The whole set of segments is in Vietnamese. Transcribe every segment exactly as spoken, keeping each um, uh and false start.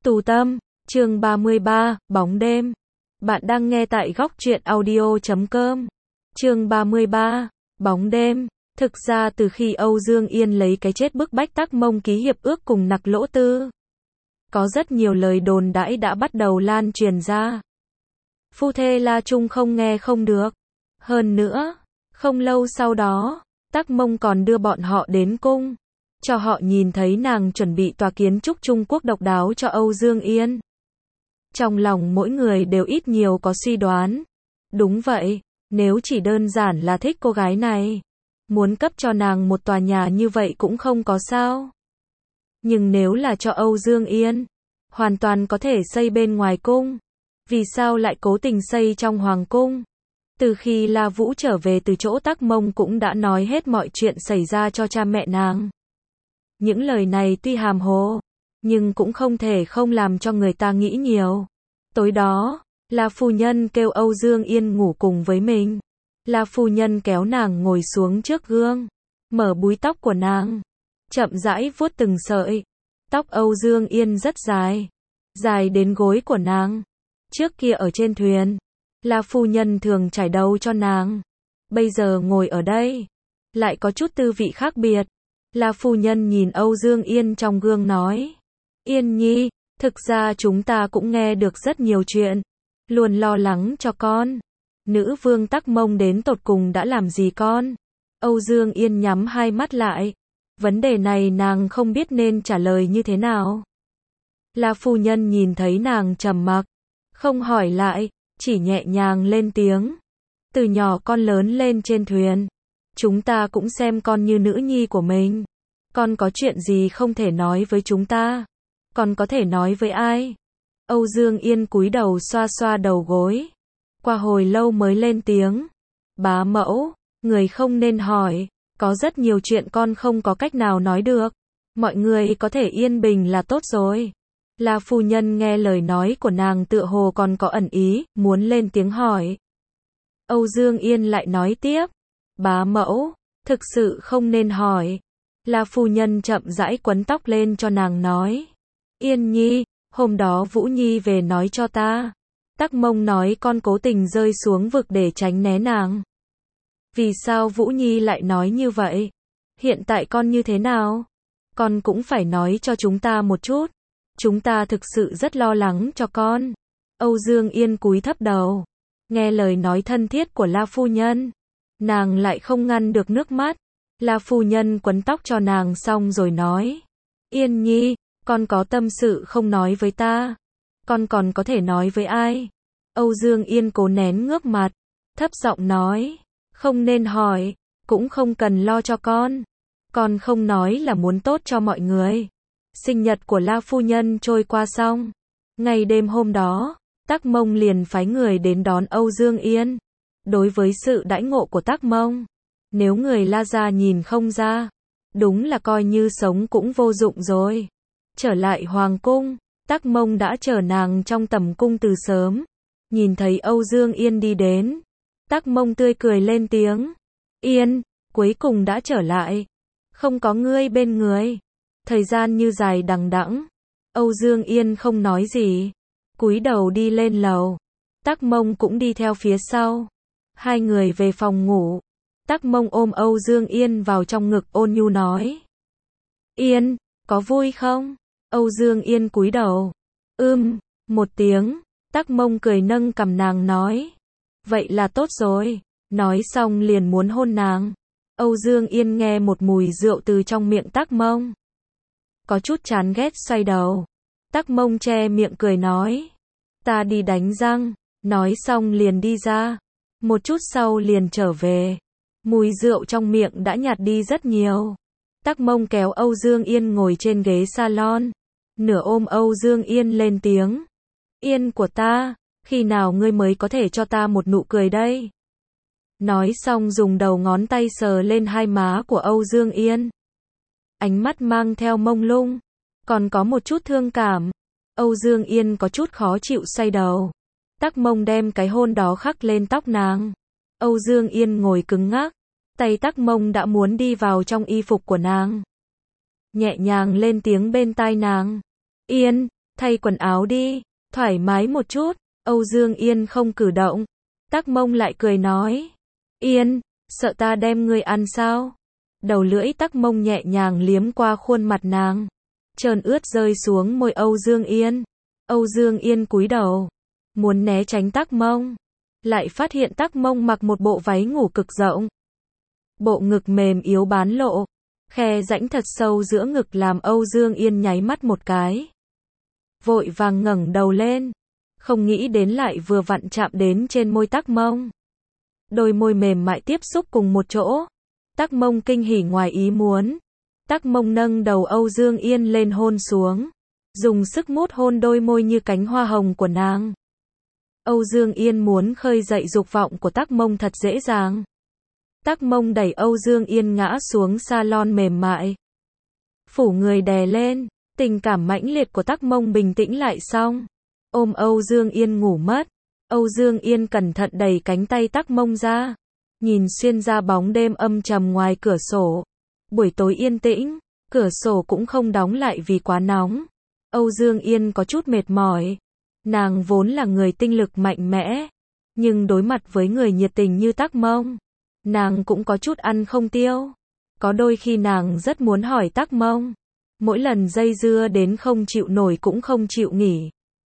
Tù Tâm, chương ba mươi ba, Bóng đêm. Bạn đang nghe tại góc truyện audio chấm com. Chương ba mươi ba, Bóng đêm. Thực ra từ khi Âu Dương Yên lấy cái chết bức bách Tắc Mông ký hiệp ước cùng Nặc Lỗ Tư, có rất nhiều lời đồn đãi đã bắt đầu lan truyền ra. Phu thê La Trung không nghe không được. Hơn nữa, không lâu sau đó, Tắc Mông còn đưa bọn họ đến cung, cho họ nhìn thấy nàng chuẩn bị tòa kiến trúc Trung Quốc độc đáo cho Âu Dương Yên. Trong lòng mỗi người đều ít nhiều có suy đoán. Đúng vậy, nếu chỉ đơn giản là thích cô gái này, muốn cấp cho nàng một tòa nhà như vậy cũng không có sao. Nhưng nếu là cho Âu Dương Yên, hoàn toàn có thể xây bên ngoài cung. Vì sao lại cố tình xây trong hoàng cung? Từ khi La Vũ trở về từ chỗ Tắc Mông cũng đã nói hết mọi chuyện xảy ra cho cha mẹ nàng. Những lời này tuy hàm hồ, nhưng cũng không thể không làm cho người ta nghĩ nhiều. Tối đó, La phu nhân kêu Âu Dương Yên ngủ cùng với mình. La phu nhân kéo nàng ngồi xuống trước gương, mở búi tóc của nàng, chậm rãi vuốt từng sợi. Tóc Âu Dương Yên rất dài, dài đến gối của nàng. Trước kia ở trên thuyền, La phu nhân thường chải đầu cho nàng. Bây giờ ngồi ở đây, lại có chút tư vị khác biệt. La phu nhân nhìn Âu Dương Yên trong gương nói: Yên nhi, thực ra chúng ta cũng nghe được rất nhiều chuyện, luôn lo lắng cho con. Nữ vương Tắc Mông đến tột cùng đã làm gì con? Âu Dương Yên nhắm hai mắt lại. Vấn đề này nàng không biết nên trả lời như thế nào. La phu nhân nhìn thấy nàng trầm mặc, không hỏi lại, chỉ nhẹ nhàng lên tiếng. Từ nhỏ con lớn lên trên thuyền, chúng ta cũng xem con như nữ nhi của mình. Con có chuyện gì không thể nói với chúng ta? Con có thể nói với ai? Âu Dương Yên cúi đầu xoa xoa đầu gối. Qua hồi lâu mới lên tiếng. Bá mẫu, người không nên hỏi. Có rất nhiều chuyện con không có cách nào nói được. Mọi người có thể yên bình là tốt rồi. La phu nhân nghe lời nói của nàng tựa hồ còn có ẩn ý, muốn lên tiếng hỏi. Âu Dương Yên lại nói tiếp. Bá mẫu, thực sự không nên hỏi. La phu nhân chậm rãi quấn tóc lên cho nàng nói. Yên nhi, hôm đó Vũ Nhi về nói cho ta. Tắc Mông nói con cố tình rơi xuống vực để tránh né nàng. Vì sao Vũ Nhi lại nói như vậy? Hiện tại con như thế nào? Con cũng phải nói cho chúng ta một chút. Chúng ta thực sự rất lo lắng cho con. Âu Dương Yên cúi thấp đầu. Nghe lời nói thân thiết của La phu nhân, nàng lại không ngăn được nước mắt. La phu nhân quấn tóc cho nàng xong rồi nói. Yên nhi, con có tâm sự không nói với ta. Con còn có thể nói với ai? Âu Dương Yên cố nén ngước mặt, thấp giọng nói. Không nên hỏi, cũng không cần lo cho con. Con không nói là muốn tốt cho mọi người. Sinh nhật của La phu nhân trôi qua xong. Ngày đêm hôm đó, Tắc Mông liền phái người đến đón Âu Dương Yên. Đối với sự đãi ngộ của Tắc Mông, nếu người La gia nhìn không ra, đúng là coi như sống cũng vô dụng rồi. Trở lại hoàng cung, Tắc Mông đã chờ nàng trong tầm cung từ sớm. Nhìn thấy Âu Dương Yên đi đến, Tắc Mông tươi cười lên tiếng. Yên, cuối cùng đã trở lại. Không có ngươi bên người. Thời gian như dài đằng đẵng. Âu Dương Yên không nói gì, cúi đầu đi lên lầu. Tắc Mông cũng đi theo phía sau. Hai người về phòng ngủ. Tắc Mông ôm Âu Dương Yên vào trong ngực ôn nhu nói. Yên, có vui không? Âu Dương Yên cúi đầu. Ưm, một tiếng. Tắc Mông cười nâng cằm nàng nói. Vậy là tốt rồi. Nói xong liền muốn hôn nàng. Âu Dương Yên nghe một mùi rượu từ trong miệng Tắc Mông, có chút chán ghét xoay đầu. Tắc Mông che miệng cười nói. Ta đi đánh răng. Nói xong liền đi ra. Một chút sau liền trở về. Mùi rượu trong miệng đã nhạt đi rất nhiều. Tắc Mông kéo Âu Dương Yên ngồi trên ghế salon. Nửa ôm Âu Dương Yên lên tiếng. Yên của ta, khi nào ngươi mới có thể cho ta một nụ cười đây? Nói xong dùng đầu ngón tay sờ lên hai má của Âu Dương Yên. Ánh mắt mang theo mông lung, còn có một chút thương cảm. Âu Dương Yên có chút khó chịu xoay đầu. Tắc Mông đem cái hôn đó khắc lên tóc nàng. Âu Dương Yên ngồi cứng ngắc. Tay Tắc Mông đã muốn đi vào trong y phục của nàng. Nhẹ nhàng lên tiếng bên tai nàng. Yên, thay quần áo đi, thoải mái một chút. Âu Dương Yên không cử động. Tắc Mông lại cười nói, Yên, sợ ta đem ngươi ăn sao? Đầu lưỡi Tắc Mông nhẹ nhàng liếm qua khuôn mặt nàng, trơn ướt rơi xuống môi Âu Dương Yên. Âu Dương Yên cúi đầu, muốn né tránh Tắc Mông, lại phát hiện Tắc Mông mặc một bộ váy ngủ cực rộng. Bộ ngực mềm yếu bán lộ, khe rãnh thật sâu giữa ngực làm Âu Dương Yên nháy mắt một cái. Vội vàng ngẩng đầu lên, không nghĩ đến lại vừa vặn chạm đến trên môi Tắc Mông. Đôi môi mềm mại tiếp xúc cùng một chỗ. Tắc Mông kinh hỉ ngoài ý muốn. Tắc Mông nâng đầu Âu Dương Yên lên hôn xuống, dùng sức mút hôn đôi môi như cánh hoa hồng của nàng. Âu Dương Yên muốn khơi dậy dục vọng của Tắc Mông thật dễ dàng. Tắc Mông đẩy Âu Dương Yên ngã xuống salon mềm mại, phủ người đè lên. Tình cảm mãnh liệt của Tắc Mông bình tĩnh lại xong, ôm Âu Dương Yên ngủ mất. Âu Dương Yên cẩn thận đẩy cánh tay Tắc Mông ra, nhìn xuyên ra bóng đêm âm trầm ngoài cửa sổ. Buổi tối yên tĩnh, cửa sổ cũng không đóng lại vì quá nóng. Âu Dương Yên có chút mệt mỏi. Nàng vốn là người tinh lực mạnh mẽ, nhưng đối mặt với người nhiệt tình như Tắc Mông, nàng cũng có chút ăn không tiêu. Có đôi khi nàng rất muốn hỏi Tắc Mông, mỗi lần dây dưa đến không chịu nổi cũng không chịu nghỉ.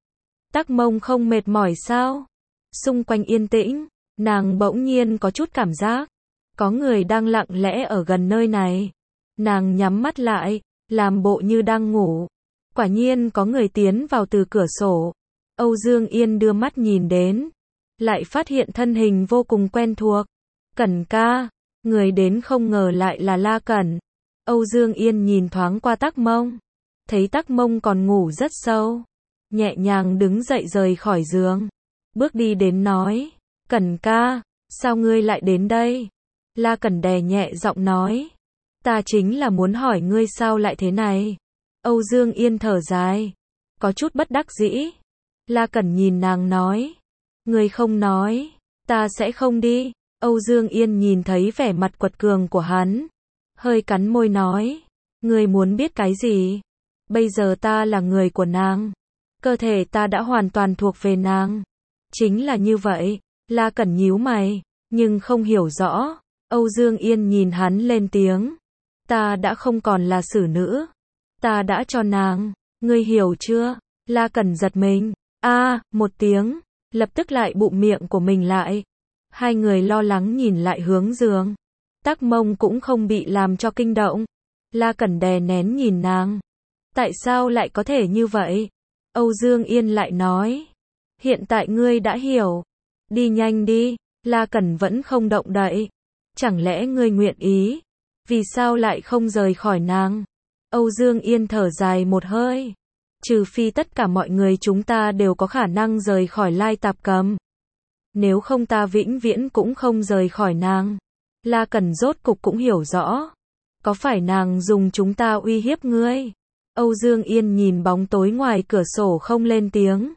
Tắc Mông không mệt mỏi sao? Xung quanh yên tĩnh, nàng bỗng nhiên có chút cảm giác, có người đang lặng lẽ ở gần nơi này. Nàng nhắm mắt lại, làm bộ như đang ngủ. Quả nhiên có người tiến vào từ cửa sổ. Âu Dương Yên đưa mắt nhìn đến, lại phát hiện thân hình vô cùng quen thuộc. Cẩn ca, người đến không ngờ lại là La Cẩn. Âu Dương Yên nhìn thoáng qua Tắc Mông, thấy Tắc Mông còn ngủ rất sâu, nhẹ nhàng đứng dậy rời khỏi giường, bước đi đến nói, Cẩn ca, sao ngươi lại đến đây? La Cẩn đè nhẹ giọng nói, ta chính là muốn hỏi ngươi sao lại thế này. Âu Dương Yên thở dài, có chút bất đắc dĩ. La Cẩn nhìn nàng nói, ngươi không nói, ta sẽ không đi. Âu Dương Yên nhìn thấy vẻ mặt quật cường của hắn, hơi cắn môi nói, ngươi muốn biết cái gì? Bây giờ ta là người của nàng, cơ thể ta đã hoàn toàn thuộc về nàng. Chính là như vậy. La Cẩn nhíu mày, nhưng không hiểu rõ. Âu Dương Yên nhìn hắn lên tiếng, ta đã không còn là xử nữ, ta đã cho nàng, ngươi hiểu chưa? La Cẩn giật mình, a, à, một tiếng, lập tức lại bụm miệng của mình lại. Hai người lo lắng nhìn lại hướng giường. Tắc Mông cũng không bị làm cho kinh động. La Cẩn đè nén nhìn nàng. Tại sao lại có thể như vậy? Âu Dương Yên lại nói, hiện tại ngươi đã hiểu. Đi nhanh đi. La Cẩn vẫn không động đậy. Chẳng lẽ ngươi nguyện ý? Vì sao lại không rời khỏi nàng? Âu Dương Yên thở dài một hơi. Trừ phi tất cả mọi người chúng ta đều có khả năng rời khỏi Lai Tạp Cầm. Nếu không ta vĩnh viễn cũng không rời khỏi nàng. La Cẩn rốt cục cũng hiểu rõ. Có phải nàng dùng chúng ta uy hiếp ngươi? Âu Dương Yên nhìn bóng tối ngoài cửa sổ không lên tiếng.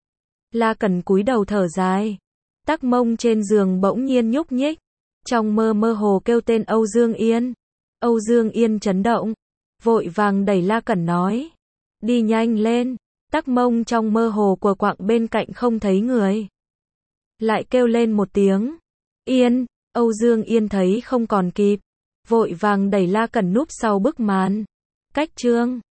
La Cẩn cúi đầu thở dài. Tắc Mông trên giường bỗng nhiên nhúc nhích. Trong mơ mơ hồ kêu tên Âu Dương Yên. Âu Dương Yên chấn động, vội vàng đẩy La Cẩn nói, đi nhanh lên. Tắc Mông trong mơ hồ của quạng bên cạnh không thấy người, lại kêu lên một tiếng, Yên. Âu Dương Yên thấy không còn kịp, vội vàng đẩy La Cẩn núp sau bức màn. Cách chương